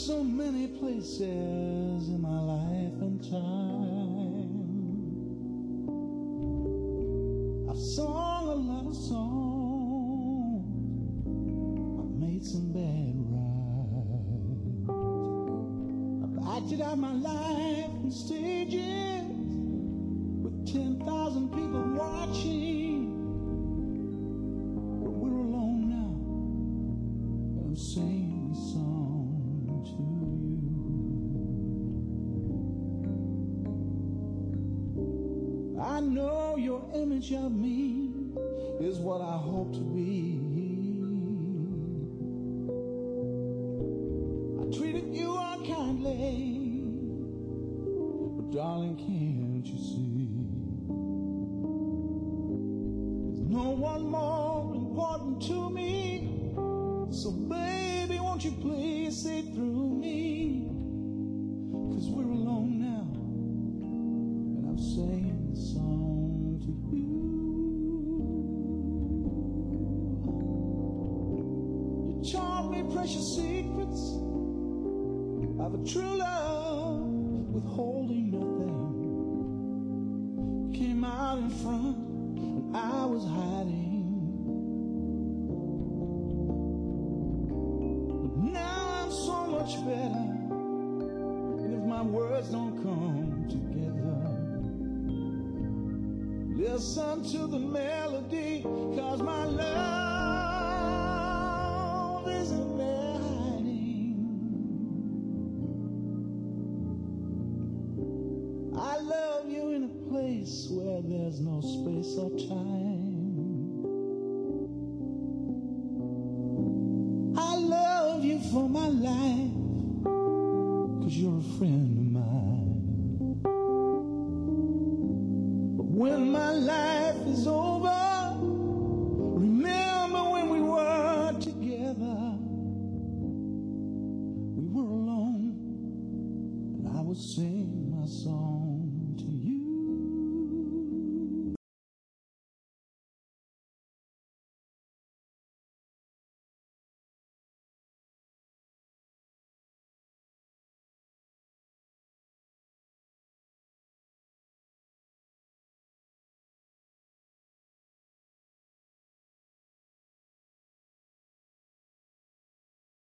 so many places in my life and time. I've sung a lot of songs, I've made some bad rides, I've acted out my life on stages with 10,000 people watching. But we're alone now, and I'm singing a song to you. I know your image of me is what I hope to be. I treated you unkindly, but darling, can't you see? There's no one more important to me. So baby, won't you please say through me? 'Cause we're alone now, and I'm singing a song to you. You taught me precious secrets of a true love, withholding nothing. Came out in front when I was hiding. But now I'm so much better, and if my words don't come together, listen to the melody, 'cause my love isn't there hiding. I love you in a place where there's no space or time. I love you for my life, 'cause you're a friend of mine. But when my life is over,